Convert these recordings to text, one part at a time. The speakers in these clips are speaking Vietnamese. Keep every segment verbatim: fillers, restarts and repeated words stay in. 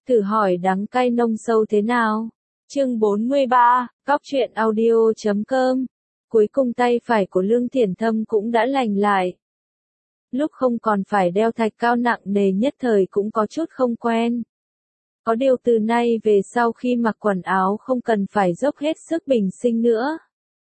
Thử hỏi đắng cay nông sâu thế nào? Chương bốn mươi ba, Góc truyện audio chấm com. Cuối cùng tay phải của Lương Thiển Thâm cũng đã lành lại. Lúc không còn phải đeo thạch cao nặng nề nhất thời cũng có chút không quen. Có điều từ nay về sau khi mặc quần áo không cần phải dốc hết sức bình sinh nữa.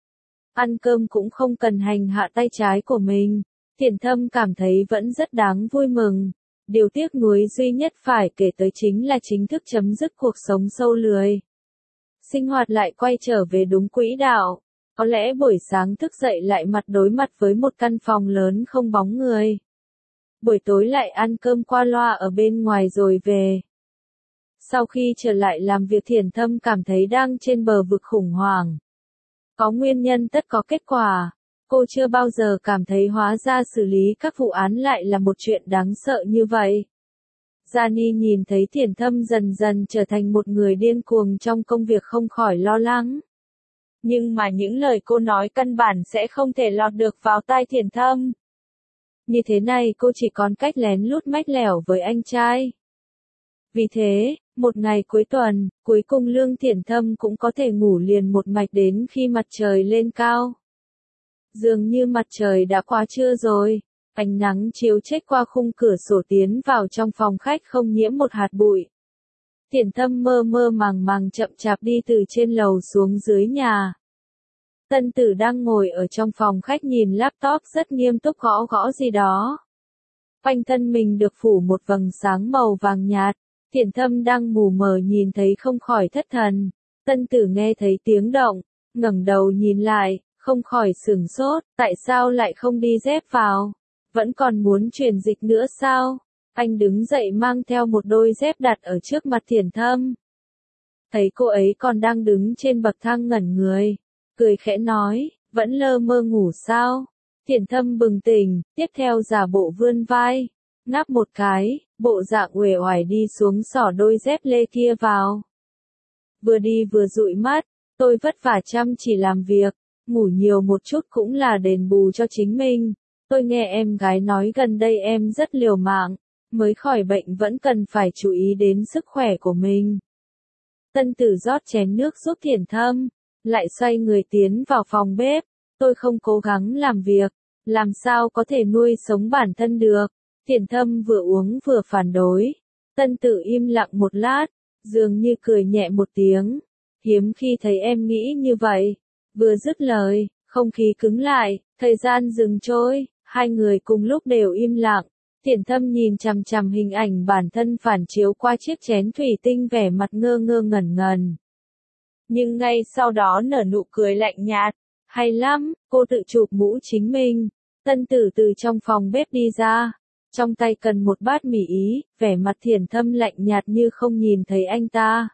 Ăn cơm cũng không cần hành hạ tay trái của mình. Thiển Thâm cảm thấy vẫn rất đáng vui mừng. Điều tiếc nuối duy nhất phải kể tới chính là chính thức chấm dứt cuộc sống sâu lười. Sinh hoạt lại quay trở về đúng quỹ đạo. Có lẽ buổi sáng thức dậy lại mặt đối mặt với một căn phòng lớn không bóng người. Buổi tối lại ăn cơm qua loa ở bên ngoài rồi về. Sau khi trở lại làm việc Thiển Thâm cảm thấy đang trên bờ vực khủng hoảng. Có nguyên nhân tất có kết quả. Cô chưa bao giờ cảm thấy hóa ra xử lý các vụ án lại là một chuyện đáng sợ như vậy. Gianni nhìn thấy Thiển Thâm dần dần trở thành một người điên cuồng trong công việc không khỏi lo lắng. Nhưng mà những lời cô nói căn bản sẽ không thể lọt được vào tai Thiển Thâm. Như thế này cô chỉ còn cách lén lút mách lẻo với anh trai. Vì thế, một ngày cuối tuần, cuối cùng Lương Thiển Thâm cũng có thể ngủ liền một mạch đến khi mặt trời lên cao. Dường như mặt trời đã qua trưa rồi, ánh nắng chiếu chết qua khung cửa sổ tiến vào trong phòng khách không nhiễm một hạt bụi. Thiển Thâm mơ mơ màng màng chậm chạp đi từ trên lầu xuống dưới nhà. Tân Tử đang ngồi ở trong phòng khách nhìn laptop rất nghiêm túc gõ gõ gì đó. Quanh thân mình được phủ một vầng sáng màu vàng nhạt, Thiển Thâm đang mù mờ nhìn thấy không khỏi thất thần. Tân Tử nghe thấy tiếng động, ngẩng đầu nhìn lại, không khỏi sửng sốt, tại sao lại không đi dép vào? Vẫn còn muốn truyền dịch nữa sao? Anh đứng dậy mang theo một đôi dép đặt ở trước mặt Thiển Thâm. Thấy cô ấy còn đang đứng trên bậc thang ngẩn người, cười khẽ nói, vẫn lơ mơ ngủ sao? Thiển Thâm bừng tỉnh, tiếp theo giả bộ vươn vai, ngáp một cái, bộ dạng uể oải đi xuống xỏ đôi dép lê kia vào. Vừa đi vừa dụi mắt, tôi vất vả chăm chỉ làm việc, ngủ nhiều một chút cũng là đền bù cho chính mình. Tôi nghe em gái nói gần đây em rất liều mạng, mới khỏi bệnh vẫn cần phải chú ý đến sức khỏe của mình. Tân Tử rót chén nước giúp Thiển Thâm, lại xoay người tiến vào phòng bếp. Tôi không cố gắng làm việc, làm sao có thể nuôi sống bản thân được. Thiển Thâm vừa uống vừa phản đối. Tân Tử im lặng một lát, dường như cười nhẹ một tiếng. Hiếm khi thấy em nghĩ như vậy. Vừa dứt lời, không khí cứng lại, thời gian dừng trôi, hai người cùng lúc đều im lặng. Thiển Thâm nhìn chằm chằm hình ảnh bản thân phản chiếu qua chiếc chén thủy tinh vẻ mặt ngơ ngơ ngẩn ngẩn. Nhưng ngay sau đó nở nụ cười lạnh nhạt, hay lắm, cô tự chụp mũ chính mình. Tân Tử từ trong phòng bếp đi ra, trong tay cần một bát mì Ý, vẻ mặt Thiển Thâm lạnh nhạt như không nhìn thấy anh ta.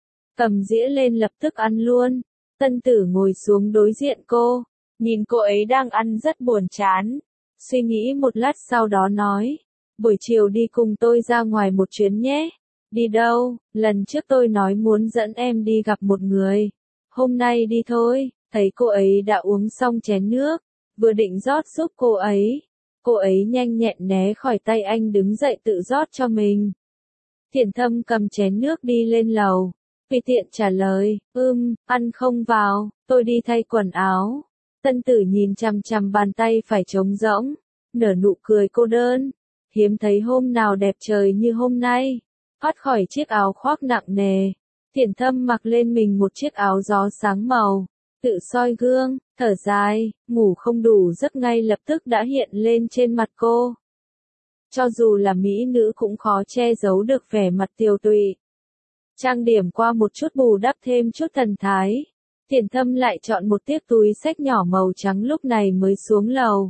Cầm dĩa lên lập tức ăn luôn. Tân Tử ngồi xuống đối diện cô, nhìn cô ấy đang ăn rất buồn chán. Suy nghĩ một lát sau đó nói, buổi chiều đi cùng tôi ra ngoài một chuyến nhé. Đi đâu? Lần trước tôi nói muốn dẫn em đi gặp một người. Hôm nay đi thôi. Thấy cô ấy đã uống xong chén nước, vừa định rót giúp cô ấy. Cô ấy nhanh nhẹn né khỏi tay anh đứng dậy tự rót cho mình. Thiển Thâm cầm chén nước đi lên lầu. Tùy tiện trả lời, ưm, ăn không vào, tôi đi thay quần áo. Tân Tử nhìn chằm chằm bàn tay phải trống rỗng, nở nụ cười cô đơn. Hiếm thấy hôm nào đẹp trời như hôm nay. Thoát khỏi chiếc áo khoác nặng nề, Thiển Thâm mặc lên mình một chiếc áo gió sáng màu, tự soi gương, thở dài, ngủ không đủ giấc ngay lập tức đã hiện lên trên mặt cô. Cho dù là mỹ nữ cũng khó che giấu được vẻ mặt tiều tụy. Trang điểm qua một chút bù đắp thêm chút thần thái. Thiển Thâm lại chọn một chiếc túi xách nhỏ màu trắng lúc này mới xuống lầu.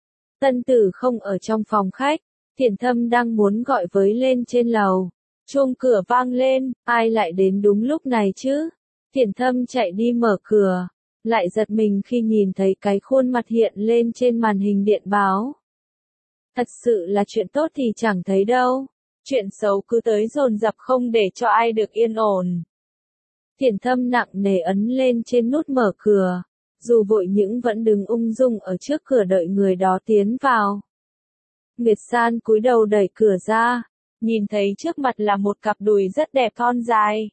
Tân Tử không ở trong phòng khách, Thiển Thâm đang muốn gọi với lên trên lầu. Chuông cửa vang lên, ai lại đến đúng lúc này chứ? Thiển Thâm chạy đi mở cửa, lại giật mình khi nhìn thấy cái khuôn mặt hiện lên trên màn hình điện báo. Thật sự là chuyện tốt thì chẳng thấy đâu. Chuyện xấu cứ tới dồn dập không để cho ai được yên ổn. Thiển Thâm nặng nề ấn lên trên nút mở cửa, dù vội nhưng vẫn đứng ung dung ở trước cửa đợi người đó tiến vào. Nguyệt San cúi đầu đẩy cửa ra, nhìn thấy trước mặt là một cặp đùi rất đẹp thon dài.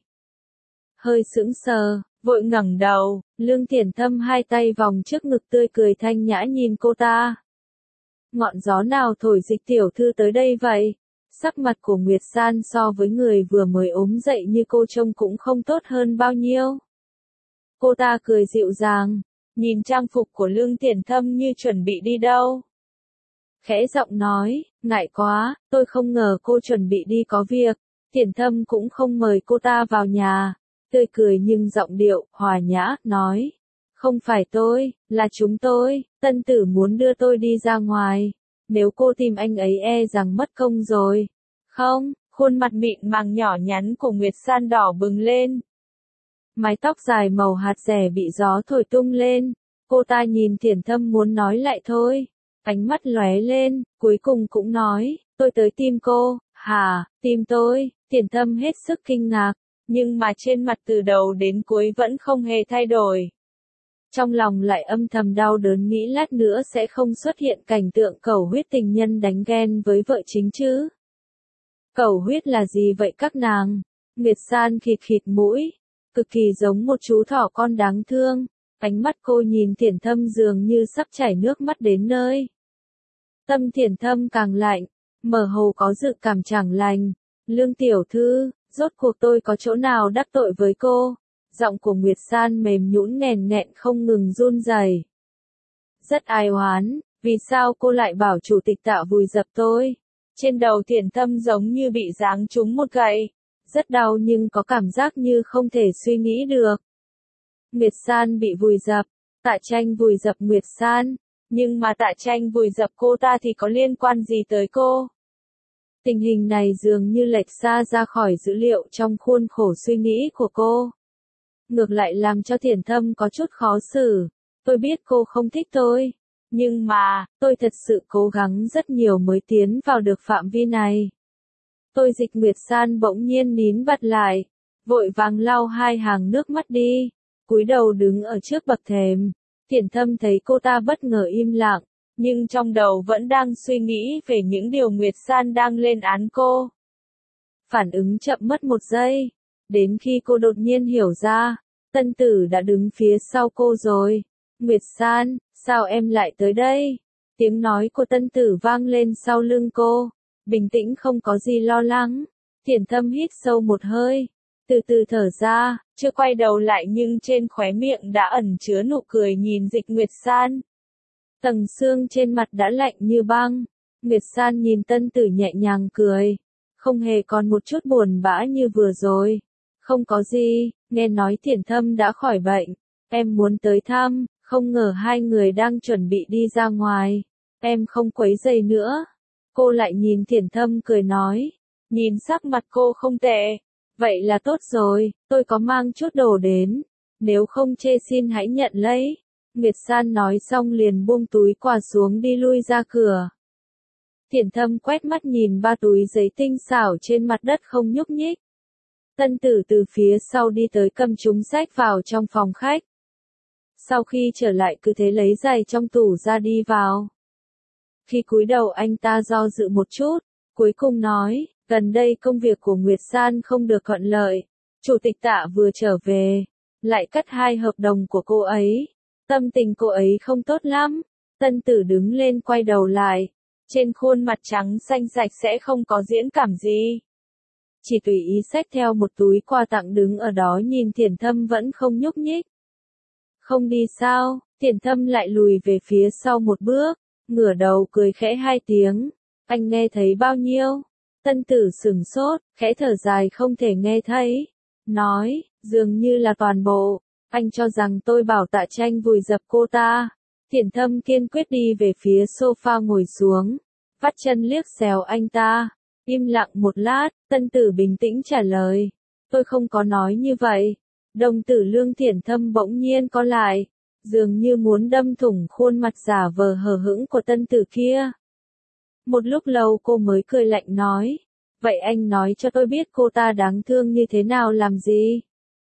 Hơi sững sờ, vội ngẩng đầu, Lương Thiển Thâm hai tay vòng trước ngực tươi cười thanh nhã nhìn cô ta. Ngọn gió nào thổi Dịch tiểu thư tới đây vậy? Sắc mặt của Nguyệt San so với người vừa mới ốm dậy như cô trông cũng không tốt hơn bao nhiêu. Cô ta cười dịu dàng, nhìn trang phục của Lương Thiển Thâm như chuẩn bị đi đâu. Khẽ giọng nói, ngại quá, tôi không ngờ cô chuẩn bị đi có việc. Thiển Thâm cũng không mời cô ta vào nhà. Tươi cười nhưng giọng điệu, hòa nhã, nói. Không phải tôi, là chúng tôi, Tân Tử muốn đưa tôi đi ra ngoài. Nếu cô tìm anh ấy e rằng mất công rồi. Không, khuôn mặt mịn màng nhỏ nhắn của Nguyệt San đỏ bừng lên. Mái tóc dài màu hạt rẻ bị gió thổi tung lên. Cô ta nhìn Thiển Thâm muốn nói lại thôi. Ánh mắt lóe lên, cuối cùng cũng nói, tôi tới tìm cô. Hả, tìm tôi? Thiển Thâm hết sức kinh ngạc, nhưng mà trên mặt từ đầu đến cuối vẫn không hề thay đổi. Trong lòng lại âm thầm đau đớn nghĩ lát nữa sẽ không xuất hiện cảnh tượng cẩu huyết tình nhân đánh ghen với vợ chính chứ. Cẩu huyết là gì vậy các nàng? Nguyệt San khịt khịt mũi, cực kỳ giống một chú thỏ con đáng thương. Ánh mắt cô nhìn Thiển Thâm dường như sắp chảy nước mắt đến nơi. Tâm Thiển Thâm càng lạnh, mơ hồ có dự cảm chẳng lành. Lương tiểu thư, rốt cuộc tôi có chỗ nào đắc tội với cô? Giọng của Nguyệt San mềm nhũn nghèn nghẹn không ngừng run rẩy. Rất ai oán, vì sao cô lại bảo chủ tịch Tạ vùi dập tôi? Trên đầu Thiển Thâm giống như bị giáng trúng một gậy. Rất đau nhưng có cảm giác như không thể suy nghĩ được. Nguyệt San bị vùi dập, Tạ Tranh vùi dập Nguyệt San, nhưng mà Tạ Tranh vùi dập cô ta thì có liên quan gì tới cô? Tình hình này dường như lệch xa ra khỏi dữ liệu trong khuôn khổ suy nghĩ của cô. Ngược lại làm cho Thiển Thâm có chút khó xử. Tôi biết cô không thích tôi, nhưng mà, tôi thật sự cố gắng rất nhiều mới tiến vào được phạm vi này. Tôi Dịch Nguyệt San bỗng nhiên nín bặt lại, vội vàng lau hai hàng nước mắt đi, cúi đầu đứng ở trước bậc thềm. Thiển Thâm thấy cô ta bất ngờ im lặng, nhưng trong đầu vẫn đang suy nghĩ về những điều Nguyệt San đang lên án cô. Phản ứng chậm mất một giây, đến khi cô đột nhiên hiểu ra, Tân Tử đã đứng phía sau cô rồi. Nguyệt San, sao em lại tới đây? Tiếng nói của Tân Tử vang lên sau lưng cô, bình tĩnh không có gì lo lắng. Thiển Thâm hít sâu một hơi, từ từ thở ra, chưa quay đầu lại nhưng trên khóe miệng đã ẩn chứa nụ cười nhìn Dịch Nguyệt San. Tầng xương trên mặt đã lạnh như băng. Nguyệt San nhìn Tân Tử nhẹ nhàng cười, không hề còn một chút buồn bã như vừa rồi. Không có gì, nghe nói Thiển Thâm đã khỏi bệnh, em muốn tới thăm, không ngờ hai người đang chuẩn bị đi ra ngoài, em không quấy rầy nữa. Cô lại nhìn Thiển Thâm cười nói, nhìn sắc mặt cô không tệ, vậy là tốt rồi, tôi có mang chút đồ đến, nếu không chê xin hãy nhận lấy. Nguyệt San nói xong liền buông túi quà xuống đi lui ra cửa. Thiển Thâm quét mắt nhìn ba túi giấy tinh xảo trên mặt đất không nhúc nhích. Tân Tử từ phía sau đi tới cầm chúng sách vào trong phòng khách. Sau khi trở lại cứ thế lấy giày trong tủ ra đi vào. Khi cúi đầu anh ta do dự một chút, cuối cùng nói, gần đây công việc của Nguyệt San không được thuận lợi. Chủ tịch Tạ vừa trở về, lại cắt hai hợp đồng của cô ấy. Tâm tình cô ấy không tốt lắm. Tân Tử đứng lên quay đầu lại. Trên khuôn mặt trắng xanh sạch sẽ không có diễn cảm gì. Chỉ tùy ý xách theo một túi quà tặng đứng ở đó nhìn Thiển Thâm vẫn không nhúc nhích. Không đi sao? Thiển Thâm lại lùi về phía sau một bước, ngửa đầu cười khẽ hai tiếng. Anh nghe thấy bao nhiêu? Tân Tử sửng sốt, khẽ thở dài không thể nghe thấy. Nói, dường như là toàn bộ. Anh cho rằng tôi bảo Tạ Tranh vùi dập cô ta. Thiển Thâm kiên quyết đi về phía sofa ngồi xuống, vắt chân liếc xéo anh ta. Im lặng một lát, Tân Tử bình tĩnh trả lời. Tôi không có nói như vậy. Đồng tử Lương Thiển Thâm bỗng nhiên co lại, dường như muốn đâm thủng khuôn mặt giả vờ hờ hững của Tân Tử kia. Một lúc lâu cô mới cười lạnh nói. Vậy anh nói cho tôi biết cô ta đáng thương như thế nào làm gì?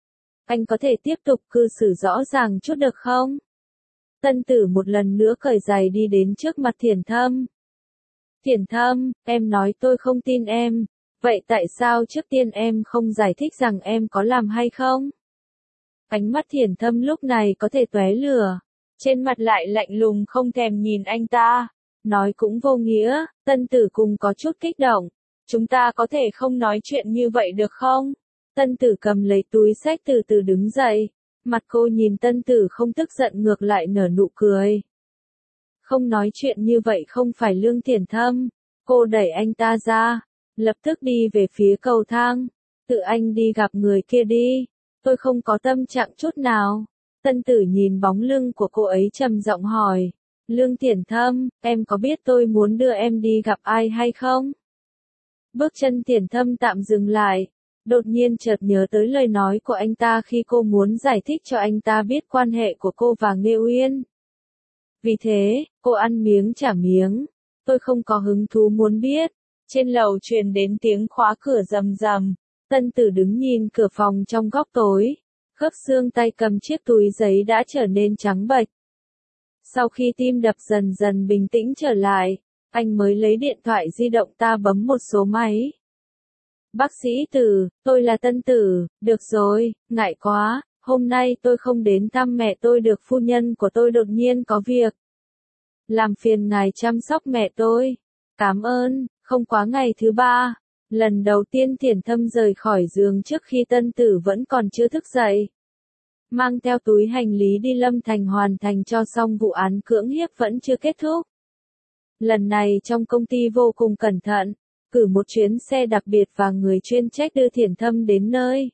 Anh có thể tiếp tục cư xử rõ ràng chút được không? Tân Tử một lần nữa cởi giày đi đến trước mặt Thiển Thâm. Thiển Thâm, em nói tôi không tin em, Vậy tại sao trước tiên em không giải thích rằng em có làm hay không? Ánh mắt Thiển Thâm lúc này có thể tóe lửa, trên mặt lại lạnh lùng không thèm nhìn anh ta. Nói cũng vô nghĩa, Tân Tử cùng có chút kích động. Chúng ta có thể không nói chuyện như vậy được không? Tân Tử cầm lấy túi xách từ từ đứng dậy. Mặt cô nhìn Tân Tử không tức giận ngược lại nở nụ cười. Không nói chuyện như vậy không phải Lương Thiển Thâm. Cô đẩy anh ta ra, lập tức đi về phía cầu thang. Tự anh đi gặp người kia đi. Tôi không có tâm trạng chút nào. Tân Tử nhìn bóng lưng của cô ấy trầm giọng hỏi. Lương Thiển Thâm, em có biết tôi muốn đưa em đi gặp ai hay không? Bước chân Thiển Thâm tạm dừng lại. Đột nhiên chợt nhớ tới lời nói của anh ta khi cô muốn giải thích cho anh ta biết quan hệ của cô và Nghê Uyên. Vì thế, cô ăn miếng trả miếng. Tôi không có hứng thú muốn biết. Trên lầu truyền đến tiếng khóa cửa rầm rầm. Tân Tử đứng nhìn cửa phòng trong góc tối. Khớp xương tay cầm chiếc túi giấy đã trở nên trắng bệch. Sau khi tim đập dần dần bình tĩnh trở lại, anh mới lấy điện thoại di động ta bấm một số máy. Bác sĩ Tử, tôi là Tân Tử, được rồi, ngại quá, hôm nay tôi không đến thăm mẹ tôi được, phu nhân của tôi đột nhiên có việc. Làm phiền ngài chăm sóc mẹ tôi. Cảm ơn, không quá ngày thứ ba. Lần đầu tiên Thiển Thâm rời khỏi giường trước khi Tân Tử vẫn còn chưa thức dậy. Mang theo túi hành lý đi Lâm Thành hoàn thành cho xong vụ án cưỡng hiếp vẫn chưa kết thúc. Lần này trong công ty vô cùng cẩn thận, cử một chuyến xe đặc biệt và người chuyên trách đưa Thiển Thâm đến nơi.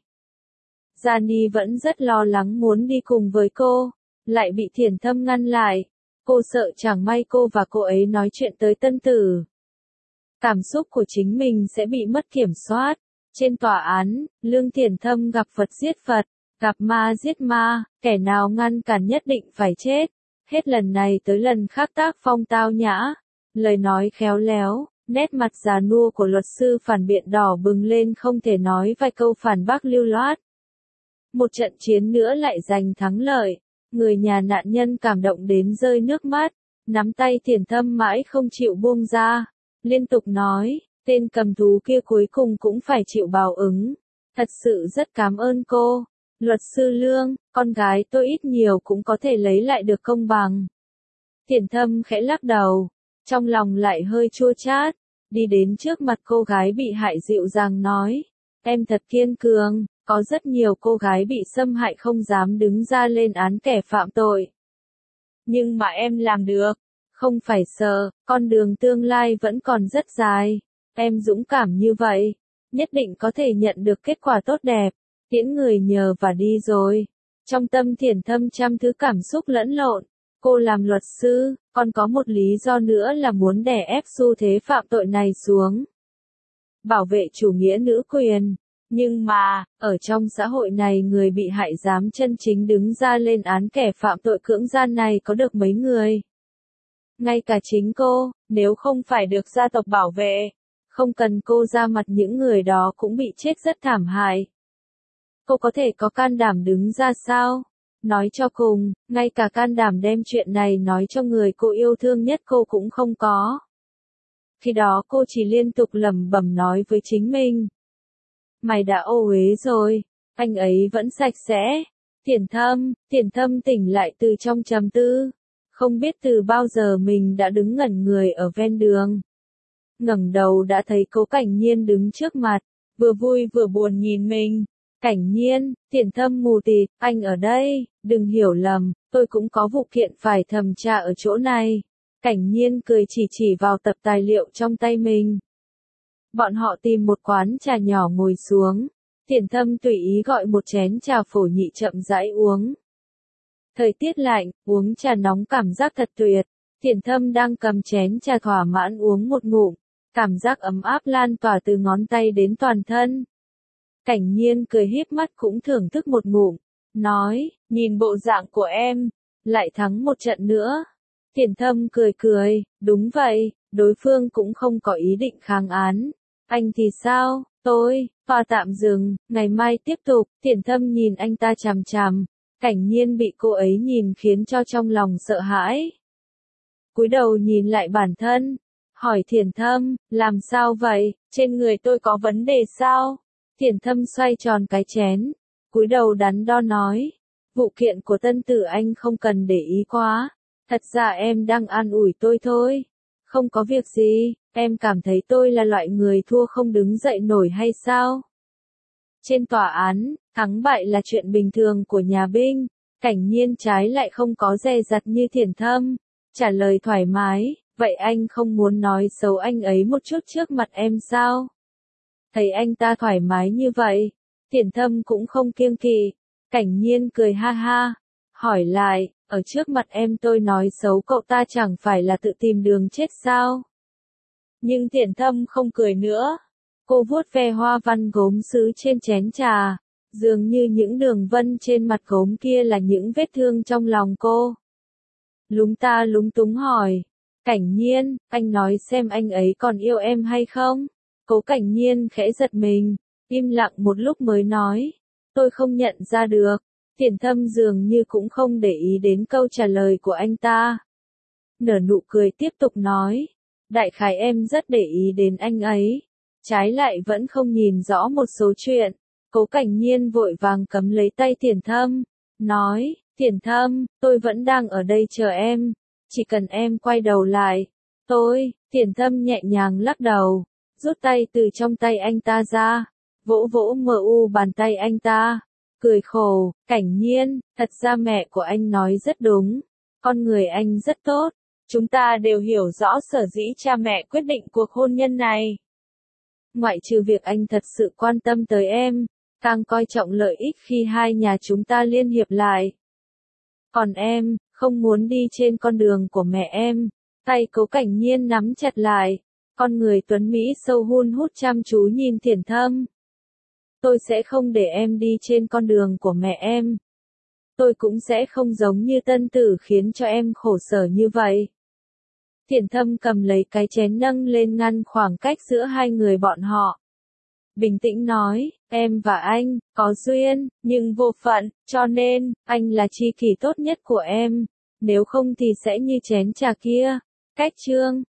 Gianni vẫn rất lo lắng muốn đi cùng với cô, lại bị Thiển Thâm ngăn lại. Cô sợ chẳng may cô và cô ấy nói chuyện tới Tân Tử. Cảm xúc của chính mình sẽ bị mất kiểm soát. Trên tòa án, Lương Thiển Thâm gặp Phật giết Phật, gặp ma giết ma, kẻ nào ngăn cản nhất định phải chết. Hết lần này tới lần khác tác phong tao nhã, lời nói khéo léo, nét mặt già nua của luật sư phản biện đỏ bừng lên không thể nói vài câu phản bác lưu loát. Một trận chiến nữa lại giành thắng lợi, người nhà nạn nhân cảm động đến rơi nước mắt, nắm tay Thiển Thâm mãi không chịu buông ra, liên tục nói, tên cầm thú kia cuối cùng cũng phải chịu báo ứng. Thật sự rất cảm ơn cô. Luật sư Lương, con gái tôi ít nhiều cũng có thể lấy lại được công bằng. Thiển Thâm khẽ lắc đầu, trong lòng lại hơi chua chát, đi đến trước mặt cô gái bị hại dịu dàng nói, em thật kiên cường, có rất nhiều cô gái bị xâm hại không dám đứng ra lên án kẻ phạm tội. Nhưng mà em làm được, không phải sợ, con đường tương lai vẫn còn rất dài, em dũng cảm như vậy, nhất định có thể nhận được kết quả tốt đẹp. Tiễn người nhờ và đi rồi. Trong tâm Thiển Thâm trăm thứ cảm xúc lẫn lộn. Cô làm luật sư, còn có một lý do nữa là muốn đè ép xu thế phạm tội này xuống. Bảo vệ chủ nghĩa nữ quyền. Nhưng mà, ở trong xã hội này người bị hại dám chân chính đứng ra lên án kẻ phạm tội cưỡng gian này có được mấy người. Ngay cả chính cô, nếu không phải được gia tộc bảo vệ, không cần cô ra mặt những người đó cũng bị chết rất thảm hại. Cô có thể có can đảm đứng ra sao? Nói cho cùng, ngay cả can đảm đem chuyện này nói cho người cô yêu thương nhất cô cũng không có. Khi đó cô chỉ liên tục lẩm bẩm nói với chính mình. Mày đã ô uế rồi, anh ấy vẫn sạch sẽ. Thiển Thâm, Thiển Thâm tỉnh lại từ trong trầm tư. Không biết từ bao giờ mình đã đứng ngẩn người ở ven đường. Ngẩng đầu đã thấy Cố Cảnh Nhiên đứng trước mặt, vừa vui vừa buồn nhìn mình. Cảnh Nhiên, Thiển Thâm mù tịt, anh ở đây, đừng hiểu lầm, tôi cũng có vụ kiện phải thẩm tra ở chỗ này. Cảnh Nhiên cười chỉ chỉ vào tập tài liệu trong tay mình. Bọn họ tìm một quán trà nhỏ ngồi xuống. Thiển Thâm tùy ý gọi một chén trà phổ nhị chậm rãi uống. Thời tiết lạnh, uống trà nóng cảm giác thật tuyệt. Thiển Thâm đang cầm chén trà thỏa mãn uống một ngụm. Cảm giác ấm áp lan tỏa từ ngón tay đến toàn thân. Cảnh Nhiên cười híp mắt cũng thưởng thức một ngụm, nói, nhìn bộ dạng của em, lại thắng một trận nữa. Thiển Thâm cười cười, đúng vậy, đối phương cũng không có ý định kháng án. Anh thì sao, tôi, tòa tạm dừng, ngày mai tiếp tục. Thiển Thâm nhìn anh ta chằm chằm, Cảnh Nhiên bị cô ấy nhìn khiến cho trong lòng sợ hãi. Cúi đầu nhìn lại bản thân, hỏi Thiển Thâm, làm sao vậy, trên người tôi có vấn đề sao? Thiển Thâm xoay tròn cái chén, cúi đầu đắn đo nói, vụ kiện của tân tử anh không cần để ý quá, thật ra em đang an ủi tôi thôi, không có việc gì, em cảm thấy tôi là loại người thua không đứng dậy nổi hay sao? Trên tòa án, thắng bại là chuyện bình thường của nhà binh, Cảnh Nhiên trái lại không có dè dặt như Thiển Thâm, trả lời thoải mái, vậy anh không muốn nói xấu anh ấy một chút trước mặt em sao? Thấy anh ta thoải mái như vậy, Thiển Thâm cũng không kiêng kỵ, Cảnh Nhiên cười ha ha, hỏi lại, ở trước mặt em tôi nói xấu cậu ta chẳng phải là tự tìm đường chết sao? Nhưng Thiển Thâm không cười nữa. Cô vuốt ve hoa văn gốm sứ trên chén trà, dường như những đường vân trên mặt gốm kia là những vết thương trong lòng cô. Lúng ta lúng túng hỏi, Cảnh Nhiên, anh nói xem anh ấy còn yêu em hay không? Cố Cảnh Nhiên khẽ giật mình, im lặng một lúc mới nói, tôi không nhận ra được. Thiển Thâm dường như cũng không để ý đến câu trả lời của anh ta. Nở nụ cười tiếp tục nói, đại khái em rất để ý đến anh ấy. Trái lại vẫn không nhìn rõ một số chuyện. Cố Cảnh Nhiên vội vàng cấm lấy tay Thiển Thâm, nói, Thiển Thâm, tôi vẫn đang ở đây chờ em, chỉ cần em quay đầu lại. Tôi, Thiển Thâm nhẹ nhàng lắc đầu, rút tay từ trong tay anh ta ra, vỗ vỗ mờ u bàn tay anh ta, cười khổ, Cảnh Nhiên, thật ra mẹ của anh nói rất đúng, con người anh rất tốt, chúng ta đều hiểu rõ sở dĩ cha mẹ quyết định cuộc hôn nhân này. Ngoại trừ việc anh thật sự quan tâm tới em, càng coi trọng lợi ích khi hai nhà chúng ta liên hiệp lại. Còn em, không muốn đi trên con đường của mẹ em. Tay Cố Cảnh Nhiên nắm chặt lại, con người tuấn Mỹ sâu hun hút chăm chú nhìn Thiển Thâm. Tôi sẽ không để em đi trên con đường của mẹ em. Tôi cũng sẽ không giống như tân tử khiến cho em khổ sở như vậy. Thiển Thâm cầm lấy cái chén nâng lên ngăn khoảng cách giữa hai người bọn họ. Bình tĩnh nói, em và anh, có duyên, nhưng vô phận, cho nên, anh là tri kỷ tốt nhất của em, nếu không thì sẽ như chén trà kia. Cách chương